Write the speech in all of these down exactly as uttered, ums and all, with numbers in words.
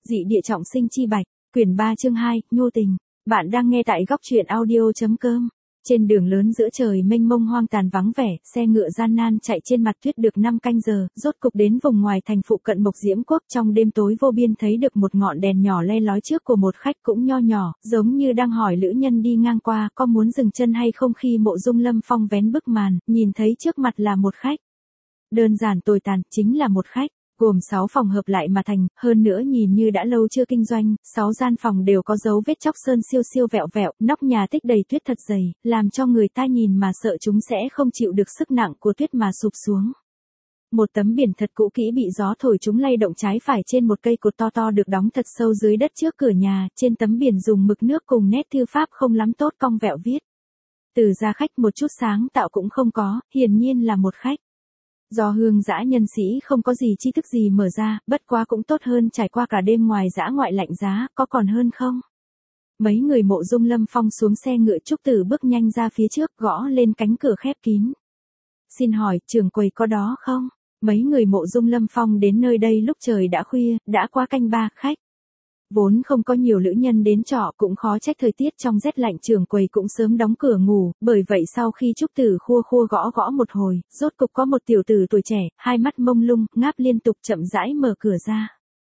Dị địa trọng sinh chi bạch, quyển ba chương hai, Nhô tình. Bạn đang nghe tại góc truyện audio.com. Trên đường lớn giữa trời mênh mông hoang tàn vắng vẻ, xe ngựa gian nan chạy trên mặt tuyết được năm canh giờ, rốt cục đến vùng ngoài thành phụ cận Mộc Diễm Quốc. Trong đêm tối vô biên thấy được một ngọn đèn nhỏ le lói trước của một khách cũng nho nhỏ, giống như đang hỏi lữ nhân đi ngang qua có muốn dừng chân hay không. Khi Mộ Dung Lâm Phong vén bức màn, nhìn thấy trước mặt là một khách. Đơn giản tồi tàn, chính là một khách. Gồm sáu phòng hợp lại mà thành, hơn nữa nhìn như đã lâu chưa kinh doanh, sáu gian phòng đều có dấu vết chóc sơn siêu siêu vẹo vẹo, nóc nhà tích đầy tuyết thật dày, làm cho người ta nhìn mà sợ chúng sẽ không chịu được sức nặng của tuyết mà sụp xuống. Một tấm biển thật cũ kỹ bị gió thổi chúng lay động trái phải trên một cây cột to to được đóng thật sâu dưới đất trước cửa nhà, trên tấm biển dùng mực nước cùng nét thư pháp không lắm tốt cong vẹo viết. Từ gia khách một chút sáng tạo cũng không có, hiển nhiên là một khách. Do hương dã nhân sĩ không có gì tri thức gì mở ra, bất quá cũng tốt hơn trải qua cả đêm ngoài dã ngoại lạnh giá, có còn hơn không? Mấy người Mộ Dung Lâm Phong xuống xe ngựa, Trúc Tử bước nhanh ra phía trước, gõ lên cánh cửa khép kín. Xin hỏi, trưởng quầy có đó không? Mấy người Mộ Dung Lâm Phong đến nơi đây lúc trời đã khuya, đã qua canh ba, khách. Vốn không có nhiều lữ nhân đến trọ, cũng khó trách thời tiết trong rét lạnh, trưởng quầy cũng sớm đóng cửa ngủ, bởi vậy sau khi Trúc Tử khua khua gõ gõ một hồi, rốt cục có một tiểu tử tuổi trẻ, hai mắt mông lung, ngáp liên tục chậm rãi mở cửa ra.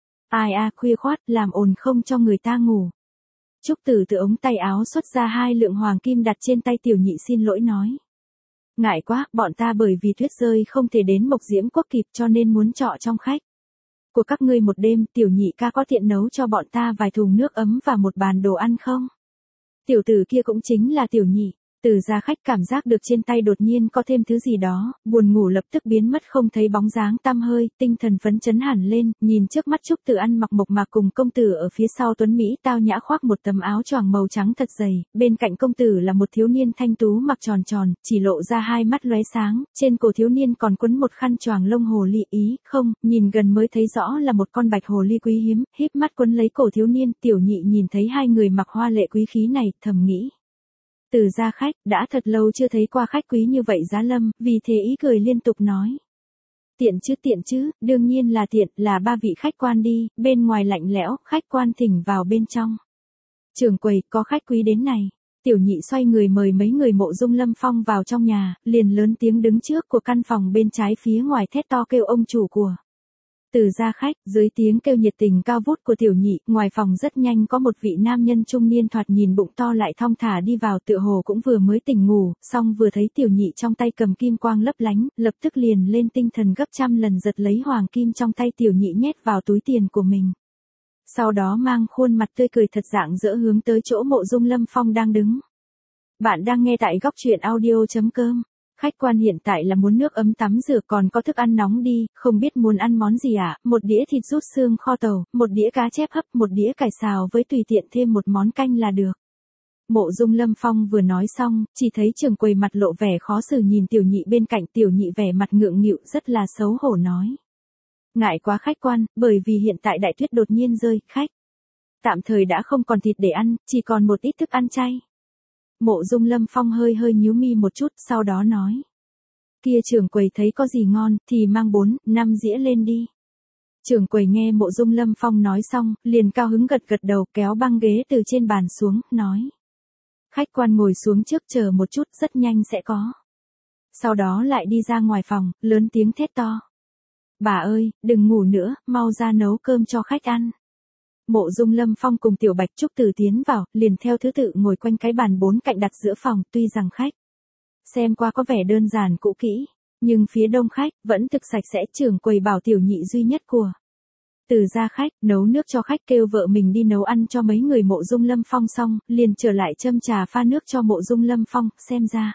Ai a, khuya khoát, làm ồn không cho người ta ngủ. Trúc Tử từ ống tay áo xuất ra hai lượng hoàng kim đặt trên tay tiểu nhị, xin lỗi nói. Ngại quá, bọn ta bởi vì tuyết rơi không thể đến Mộc Diễm Quốc kịp cho nên muốn trọ trong khách của các ngươi một đêm. Tiểu nhị ca có tiện nấu cho bọn ta vài thùng nước ấm và một bàn đồ ăn không? Tiểu tử kia cũng chính là tiểu nhị. Từ gia khách cảm giác được trên tay đột nhiên có thêm thứ gì đó, buồn ngủ lập tức biến mất không thấy bóng dáng tăm hơi, tinh thần phấn chấn hẳn lên, nhìn trước mắt Trúc Tử ăn mặc mộc mạc cùng công tử ở phía sau tuấn mỹ tao nhã khoác một tấm áo choàng màu trắng thật dày, bên cạnh công tử là một thiếu niên thanh tú mặc tròn tròn, chỉ lộ ra hai mắt lóe sáng, trên cổ thiếu niên còn quấn một khăn choàng lông hồ ly, ý, không, nhìn gần mới thấy rõ là một con bạch hồ ly quý hiếm, híp mắt quấn lấy cổ thiếu niên. Tiểu nhị nhìn thấy hai người mặc hoa lệ quý khí này, thầm nghĩ. Từ gia khách, đã thật lâu chưa thấy qua khách quý như vậy giá lâm, vì thế ý cười liên tục nói. Tiện chứ tiện chứ, đương nhiên là tiện, là ba vị khách quan đi, bên ngoài lạnh lẽo, khách quan thỉnh vào bên trong. Trưởng quầy, có khách quý đến này. Tiểu nhị xoay người mời mấy người Mộ Dung Lâm Phong vào trong nhà, liền lớn tiếng đứng trước của căn phòng bên trái phía ngoài thét to kêu ông chủ của. Từ gia khách, dưới tiếng kêu nhiệt tình cao vút của tiểu nhị, ngoài phòng rất nhanh có một vị nam nhân trung niên thoạt nhìn bụng to lại thong thả đi vào, tựa hồ cũng vừa mới tỉnh ngủ, song vừa thấy tiểu nhị trong tay cầm kim quang lấp lánh, lập tức liền lên tinh thần gấp trăm lần giật lấy hoàng kim trong tay tiểu nhị nhét vào túi tiền của mình. Sau đó mang khuôn mặt tươi cười thật rạng rỡ hướng tới chỗ Mộ Dung Lâm Phong đang đứng. Bạn đang nghe tại góc truyện audio.com. Khách quan hiện tại là muốn nước ấm tắm rửa, còn có thức ăn nóng đi, không biết muốn ăn món gì ạ? À? Một đĩa thịt rút xương kho tàu, một đĩa cá chép hấp, một đĩa cải xào với tùy tiện thêm một món canh là được. Mộ Dung Lâm Phong vừa nói xong, chỉ thấy trưởng quầy mặt lộ vẻ khó xử nhìn tiểu nhị bên cạnh, tiểu nhị vẻ mặt ngượng nghịu rất là xấu hổ nói. Ngại quá khách quan, bởi vì hiện tại đại tuyết đột nhiên rơi, khách tạm thời đã không còn thịt để ăn, chỉ còn một ít thức ăn chay. Mộ Dung Lâm Phong hơi hơi nhíu mi một chút, sau đó nói. Kia trưởng quầy thấy có gì ngon, thì mang bốn, năm dĩa lên đi. Trưởng quầy nghe Mộ Dung Lâm Phong nói xong, liền cao hứng gật gật đầu, kéo băng ghế từ trên bàn xuống, nói. Khách quan ngồi xuống trước chờ một chút, rất nhanh sẽ có. Sau đó lại đi ra ngoài phòng, lớn tiếng thét to. Bà ơi, đừng ngủ nữa, mau ra nấu cơm cho khách ăn. Mộ Dung Lâm Phong cùng Tiểu Bạch Trúc Tử tiến vào, liền theo thứ tự ngồi quanh cái bàn bốn cạnh đặt giữa phòng, tuy rằng khách xem qua có vẻ đơn giản cũ kỹ, nhưng phía đông khách vẫn thực sạch sẽ. Trưởng quầy bảo tiểu nhị duy nhất của Từ gia khách nấu nước cho khách, kêu vợ mình đi nấu ăn cho mấy người Mộ Dung Lâm Phong xong, liền trở lại châm trà pha nước cho Mộ Dung Lâm Phong. Xem ra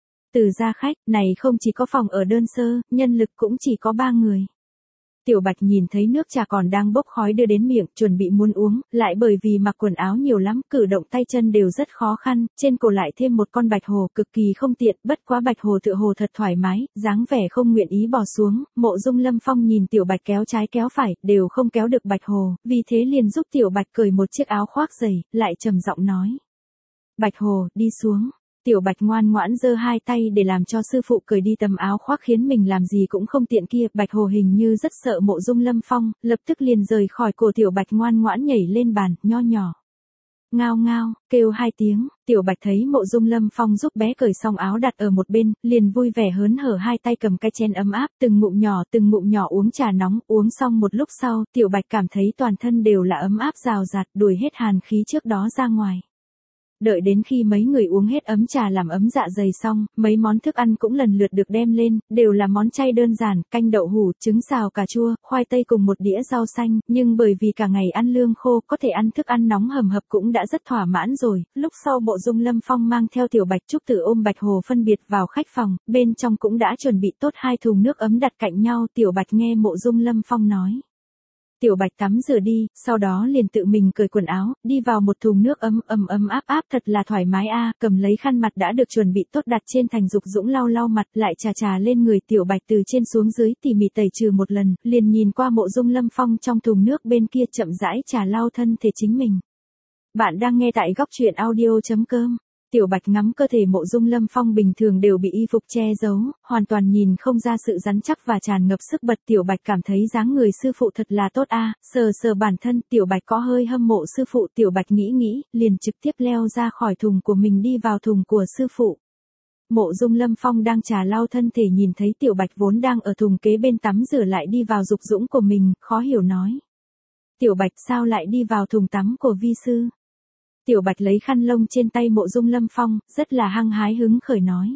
Từ gia khách này không chỉ có phòng ở đơn sơ, nhân lực cũng chỉ có ba người. Tiểu Bạch nhìn thấy nước trà còn đang bốc khói đưa đến miệng, chuẩn bị muốn uống, lại bởi vì mặc quần áo nhiều lắm, cử động tay chân đều rất khó khăn, trên cổ lại thêm một con bạch hồ, cực kỳ không tiện, bất quá bạch hồ tựa hồ thật thoải mái, dáng vẻ không nguyện ý bỏ xuống. Mộ Dung Lâm Phong nhìn Tiểu Bạch kéo trái kéo phải, đều không kéo được bạch hồ, vì thế liền giúp Tiểu Bạch cởi một chiếc áo khoác dày, lại trầm giọng nói. Bạch hồ, đi xuống. Tiểu Bạch ngoan ngoãn giơ hai tay để làm cho sư phụ cởi đi tấm áo khoác khiến mình làm gì cũng không tiện kia. Bạch Hồ hình như rất sợ Mộ Dung Lâm Phong, lập tức liền rời khỏi cổ Tiểu Bạch ngoan ngoãn nhảy lên bàn, nho nhỏ. Ngao ngao, kêu hai tiếng, Tiểu Bạch thấy Mộ Dung Lâm Phong giúp bé cởi xong áo đặt ở một bên, liền vui vẻ hớn hở hai tay cầm cái chén ấm áp, từng ngụm nhỏ từng ngụm nhỏ uống trà nóng, uống xong một lúc sau, Tiểu Bạch cảm thấy toàn thân đều là ấm áp rào rạt, đuổi hết hàn khí trước đó ra ngoài. Đợi đến khi mấy người uống hết ấm trà làm ấm dạ dày xong, mấy món thức ăn cũng lần lượt được đem lên, đều là món chay đơn giản, canh đậu hủ, trứng xào cà chua, khoai tây cùng một đĩa rau xanh, nhưng bởi vì cả ngày ăn lương khô, có thể ăn thức ăn nóng hầm hập cũng đã rất thỏa mãn rồi. Lúc sau Mộ Dung Lâm Phong mang theo Tiểu Bạch Trúc Tử ôm Bạch Hồ phân biệt vào khách phòng, bên trong cũng đã chuẩn bị tốt hai thùng nước ấm đặt cạnh nhau. Tiểu Bạch nghe Mộ Dung Lâm Phong nói. Tiểu Bạch tắm rửa đi, sau đó liền tự mình cởi quần áo, đi vào một thùng nước ấm ấm ấm áp áp thật là thoải mái a, cầm lấy khăn mặt đã được chuẩn bị tốt đặt trên thành Dục Dũng lau lau mặt, lại chà chà lên người. Tiểu Bạch từ trên xuống dưới tỉ mỉ tẩy trừ một lần, liền nhìn qua Mộ Dung Lâm Phong trong thùng nước bên kia chậm rãi chà lau thân thể chính mình. Bạn đang nghe tại góc truyện audio chấm com. Tiểu Bạch ngắm cơ thể Mộ Dung Lâm Phong bình thường đều bị y phục che giấu, hoàn toàn nhìn không ra sự rắn chắc và tràn ngập sức bật. Tiểu Bạch cảm thấy dáng người sư phụ thật là tốt a, sờ sờ bản thân, Tiểu Bạch có hơi hâm mộ sư phụ. Tiểu Bạch nghĩ nghĩ, liền trực tiếp leo ra khỏi thùng của mình đi vào thùng của sư phụ. Mộ Dung Lâm Phong đang trà lau thân thể nhìn thấy Tiểu Bạch vốn đang ở thùng kế bên tắm rửa lại đi vào Dục Dũng của mình, khó hiểu nói. Tiểu Bạch sao lại đi vào thùng tắm của vi sư? Tiểu Bạch lấy khăn lông trên tay Mộ Dung Lâm Phong, rất là hăng hái hứng khởi nói.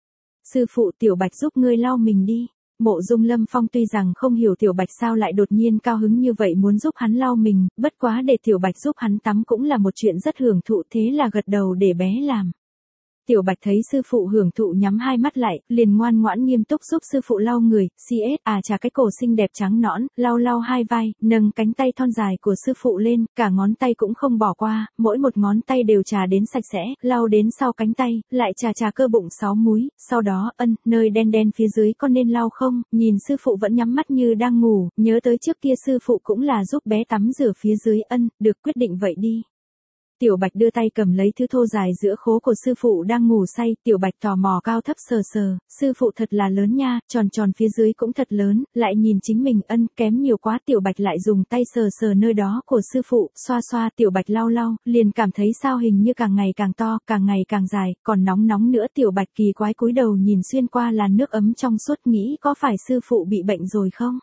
Sư phụ, Tiểu Bạch giúp ngươi lau mình đi. Mộ Dung Lâm Phong tuy rằng không hiểu Tiểu Bạch sao lại đột nhiên cao hứng như vậy muốn giúp hắn lau mình, bất quá để Tiểu Bạch giúp hắn tắm cũng là một chuyện rất hưởng thụ, thế là gật đầu để bé làm. Tiểu Bạch thấy sư phụ hưởng thụ nhắm hai mắt lại, liền ngoan ngoãn nghiêm túc giúp sư phụ lau người. Cs à chà cái cổ xinh đẹp trắng nõn, lau lau hai vai, nâng cánh tay thon dài của sư phụ lên, cả ngón tay cũng không bỏ qua, mỗi một ngón tay đều trà đến sạch sẽ, lau đến sau cánh tay, lại trà trà cơ bụng sáu múi, sau đó ân, nơi đen đen phía dưới có nên lau không? Nhìn sư phụ vẫn nhắm mắt như đang ngủ, nhớ tới trước kia sư phụ cũng là giúp bé tắm rửa phía dưới, ân, được quyết định vậy đi. Tiểu Bạch đưa tay cầm lấy thứ thô dài giữa khố của sư phụ đang ngủ say, Tiểu Bạch tò mò cao thấp sờ sờ, sư phụ thật là lớn nha, tròn tròn phía dưới cũng thật lớn, lại nhìn chính mình, ân, kém nhiều quá. Tiểu Bạch lại dùng tay sờ sờ nơi đó của sư phụ, xoa xoa. Tiểu Bạch lau lau, liền cảm thấy sao hình như càng ngày càng to, càng ngày càng dài, còn nóng nóng nữa. Tiểu Bạch kỳ quái cúi đầu nhìn xuyên qua làn nước ấm trong suốt, nghĩ có phải sư phụ bị bệnh rồi không?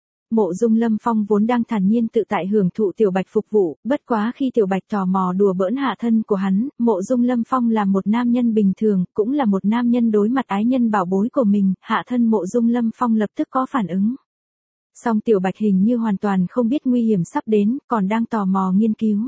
Mộ Dung Lâm Phong vốn đang thản nhiên tự tại hưởng thụ Tiểu Bạch phục vụ, bất quá khi Tiểu Bạch tò mò đùa bỡn hạ thân của hắn, Mộ Dung Lâm Phong là một nam nhân bình thường, cũng là một nam nhân đối mặt ái nhân bảo bối của mình, hạ thân Mộ Dung Lâm Phong lập tức có phản ứng. Song Tiểu Bạch hình như hoàn toàn không biết nguy hiểm sắp đến, còn đang tò mò nghiên cứu.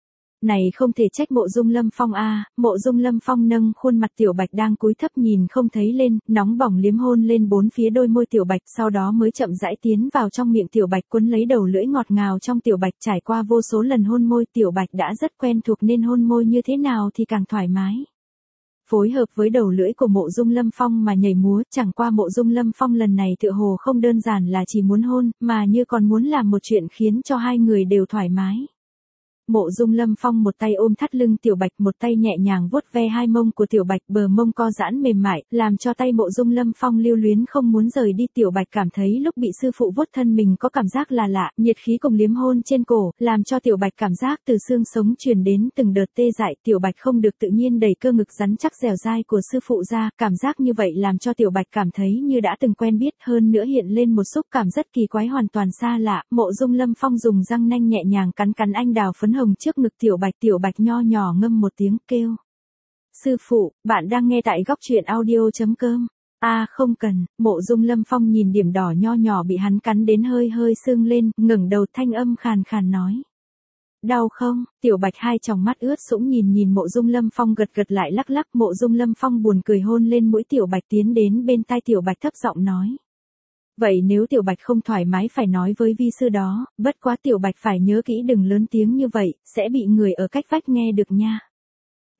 Này không thể trách Mộ Dung Lâm Phong a, à. Mộ Dung Lâm Phong nâng khuôn mặt Tiểu Bạch đang cúi thấp nhìn không thấy lên, nóng bỏng liếm hôn lên bốn phía đôi môi Tiểu Bạch, sau đó mới chậm rãi tiến vào trong miệng Tiểu Bạch, quấn lấy đầu lưỡi ngọt ngào trong Tiểu Bạch. Trải qua vô số lần hôn môi, Tiểu Bạch đã rất quen thuộc nên hôn môi như thế nào thì càng thoải mái. Phối hợp với đầu lưỡi của Mộ Dung Lâm Phong mà nhảy múa, chẳng qua Mộ Dung Lâm Phong lần này tựa hồ không đơn giản là chỉ muốn hôn, mà như còn muốn làm một chuyện khiến cho hai người đều thoải mái. Mộ Dung Lâm Phong một tay ôm thắt lưng Tiểu Bạch, một tay nhẹ nhàng vuốt ve hai mông của Tiểu Bạch, bờ mông co giãn mềm mại, làm cho tay Mộ Dung Lâm Phong lưu luyến không muốn rời đi. Tiểu Bạch cảm thấy lúc bị sư phụ vuốt thân mình có cảm giác là lạ, nhiệt khí cùng liếm hôn trên cổ, làm cho Tiểu Bạch cảm giác từ xương sống truyền đến từng đợt tê dại. Tiểu Bạch không được tự nhiên đẩy cơ ngực rắn chắc dẻo dai của sư phụ ra, cảm giác như vậy làm cho Tiểu Bạch cảm thấy như đã từng quen biết, hơn nữa hiện lên một xúc cảm rất kỳ quái hoàn toàn xa lạ. Mộ Dung Lâm Phong dùng răng nanh nhẹ nhàng cắn cắn anh đào phấn hồng trước ngực Tiểu Bạch. Tiểu Bạch nho nhỏ ngâm một tiếng kêu. Sư phụ, bạn đang nghe tại góc truyện audio chấm com. A à, không cần. Mộ Dung Lâm Phong nhìn điểm đỏ nho nhỏ bị hắn cắn đến hơi hơi sưng lên, ngẩng đầu thanh âm khàn khàn nói. Đau không? Tiểu Bạch hai tròng mắt ướt sũng nhìn nhìn Mộ Dung Lâm Phong gật gật lại lắc lắc. Mộ Dung Lâm Phong buồn cười hôn lên mũi Tiểu Bạch, tiến đến bên tai Tiểu Bạch thấp giọng nói. Vậy nếu Tiểu Bạch không thoải mái phải nói với vi sư đó, bất quá Tiểu Bạch phải nhớ kỹ đừng lớn tiếng như vậy, sẽ bị người ở cách vách nghe được nha.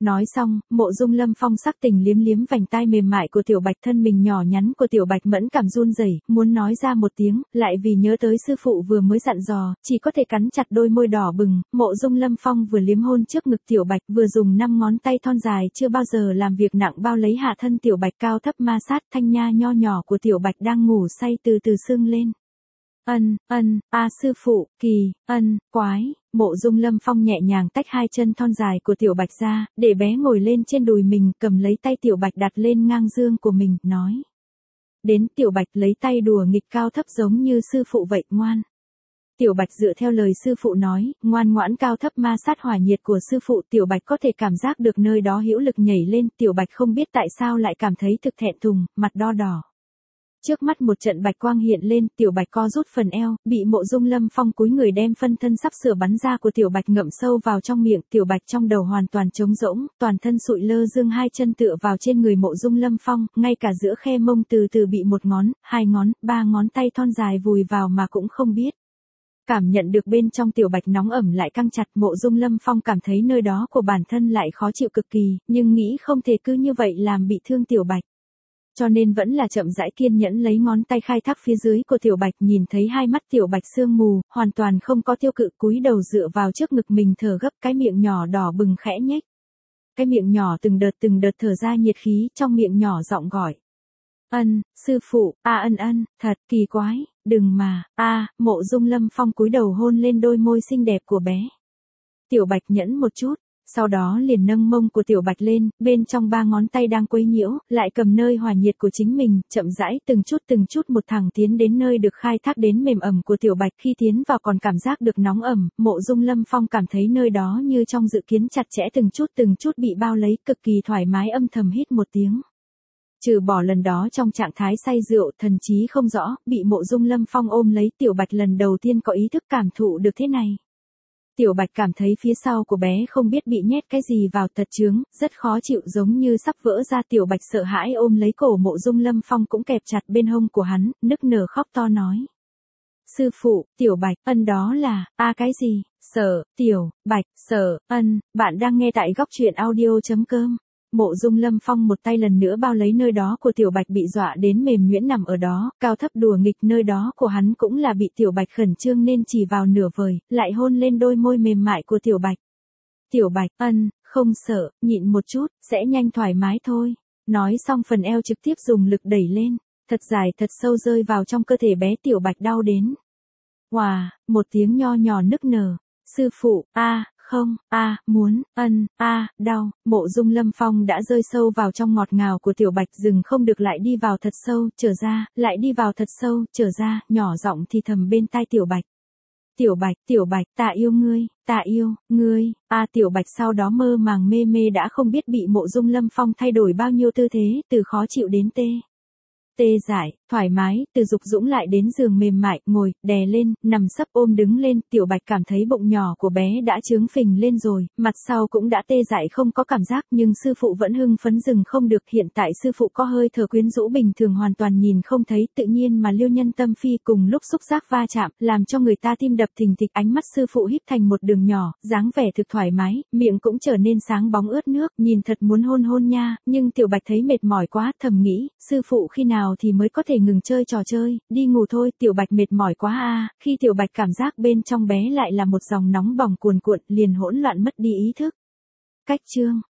Nói xong, Mộ Dung Lâm Phong sắc tình liếm liếm vành tai mềm mại của Tiểu Bạch, thân mình nhỏ nhắn của Tiểu Bạch mẫn cảm run rẩy, muốn nói ra một tiếng, lại vì nhớ tới sư phụ vừa mới dặn dò, chỉ có thể cắn chặt đôi môi đỏ bừng. Mộ Dung Lâm Phong vừa liếm hôn trước ngực Tiểu Bạch, vừa dùng năm ngón tay thon dài chưa bao giờ làm việc nặng bao lấy hạ thân Tiểu Bạch, cao thấp ma sát. Thanh nha nho nhỏ của Tiểu Bạch đang ngủ say từ từ sưng lên. Ân, ân, a sư phụ, kỳ, ân, quái. Mộ Dung Lâm Phong nhẹ nhàng tách hai chân thon dài của Tiểu Bạch ra, để bé ngồi lên trên đùi mình, cầm lấy tay Tiểu Bạch đặt lên ngang dương của mình, nói. Đến. Tiểu Bạch lấy tay đùa nghịch cao thấp giống như sư phụ vậy, ngoan. Tiểu Bạch dựa theo lời sư phụ nói, ngoan ngoãn cao thấp ma sát hỏa nhiệt của sư phụ. Tiểu Bạch có thể cảm giác được nơi đó hữu lực nhảy lên. Tiểu Bạch không biết tại sao lại cảm thấy thực thẹn thùng, mặt đo đỏ. Trước mắt một trận bạch quang hiện lên, Tiểu Bạch co rút phần eo, bị Mộ Dung Lâm Phong cúi người đem phân thân sắp sửa bắn ra của Tiểu Bạch ngậm sâu vào trong miệng. Tiểu Bạch trong đầu hoàn toàn trống rỗng, toàn thân sụi lơ dương, hai chân tựa vào trên người Mộ Dung Lâm Phong, ngay cả giữa khe mông từ từ bị một ngón, hai ngón, ba ngón tay thon dài vùi vào mà cũng không biết. Cảm nhận được bên trong Tiểu Bạch nóng ẩm lại căng chặt, Mộ Dung Lâm Phong cảm thấy nơi đó của bản thân lại khó chịu cực kỳ, nhưng nghĩ không thể cứ như vậy làm bị thương Tiểu Bạch. Cho nên vẫn là chậm rãi kiên nhẫn lấy ngón tay khai thác phía dưới của Tiểu Bạch, nhìn thấy hai mắt Tiểu Bạch sương mù, hoàn toàn không có tiêu cự, cúi đầu dựa vào trước ngực mình thở gấp, cái miệng nhỏ đỏ bừng khẽ nhếch. Cái miệng nhỏ từng đợt từng đợt thở ra nhiệt khí, trong miệng nhỏ giọng gọi. Ân, sư phụ, a ân ân, thật kỳ quái, đừng mà, a. Mộ Dung Lâm Phong cúi đầu hôn lên đôi môi xinh đẹp của bé. Tiểu Bạch nhẫn một chút. Sau đó liền nâng mông của Tiểu Bạch lên, bên trong ba ngón tay đang quấy nhiễu, lại cầm nơi hỏa nhiệt của chính mình, chậm rãi từng chút từng chút một thẳng tiến đến nơi được khai thác đến mềm ẩm của Tiểu Bạch. Khi tiến vào còn cảm giác được nóng ẩm, Mộ Dung Lâm Phong cảm thấy nơi đó như trong dự kiến chặt chẽ, từng chút từng chút bị bao lấy, cực kỳ thoải mái, âm thầm hít một tiếng. Trừ bỏ lần đó trong trạng thái say rượu, thần trí không rõ, bị Mộ Dung Lâm Phong ôm lấy, Tiểu Bạch lần đầu tiên có ý thức cảm thụ được thế này. Tiểu Bạch cảm thấy phía sau của bé không biết bị nhét cái gì vào, thật chướng, rất khó chịu, giống như sắp vỡ ra. Tiểu Bạch sợ hãi ôm lấy cổ Mộ Dung Lâm Phong cũng kẹp chặt bên hông của hắn, nức nở khóc to nói. Sư phụ, Tiểu Bạch, ân đó là, a cái gì, sợ, Tiểu Bạch, sợ, ân, bạn đang nghe tại góc truyện audio chấm com. Mộ Dung Lâm Phong một tay lần nữa bao lấy nơi đó của Tiểu Bạch bị dọa đến mềm nhũn nằm ở đó, cao thấp đùa nghịch nơi đó của hắn cũng là bị Tiểu Bạch khẩn trương nên chỉ vào nửa vời, lại hôn lên đôi môi mềm mại của Tiểu Bạch. Tiểu Bạch, ân, không sợ, nhịn một chút, sẽ nhanh thoải mái thôi. Nói xong phần eo trực tiếp dùng lực đẩy lên, thật dài thật sâu rơi vào trong cơ thể bé. Tiểu Bạch đau đến. Wow, một tiếng nho nhỏ nức nở. Sư phụ, a. Không, a, muốn, ân, a, đau. Mộ Dung Lâm Phong đã rơi sâu vào trong ngọt ngào của Tiểu Bạch, dừng không được, lại đi vào thật sâu, trở ra, lại đi vào thật sâu, trở ra, nhỏ giọng thì thầm bên tai Tiểu Bạch. Tiểu Bạch, Tiểu Bạch, ta yêu ngươi, ta yêu, ngươi, a. Tiểu Bạch sau đó mơ màng mê mê đã không biết bị Mộ Dung Lâm Phong thay đổi bao nhiêu tư thế, từ khó chịu đến tê. Tê dại, thoải mái, từ dục dũng lại đến giường mềm mại, ngồi, đè lên, nằm sấp, ôm đứng lên. Tiểu Bạch cảm thấy bụng nhỏ của bé đã trướng phình lên rồi, mặt sau cũng đã tê dại không có cảm giác, nhưng sư phụ vẫn hưng phấn dừng không được. Hiện tại sư phụ có hơi thở quyến rũ bình thường hoàn toàn nhìn không thấy, tự nhiên mà liêu nhân tâm phi, cùng lúc xúc giác va chạm, làm cho người ta tim đập thình thịch. Ánh mắt sư phụ híp thành một đường nhỏ, dáng vẻ thực thoải mái, miệng cũng trở nên sáng bóng ướt nước, nhìn thật muốn hôn hôn nha, nhưng Tiểu Bạch thấy mệt mỏi quá, thầm nghĩ, sư phụ khi nào thì mới có thể ngừng chơi trò chơi, đi ngủ thôi. Tiểu Bạch mệt mỏi quá a. À. Khi Tiểu Bạch cảm giác bên trong bé lại là một dòng nóng bỏng cuồn cuộn, liền hỗn loạn mất đi ý thức. Cách chương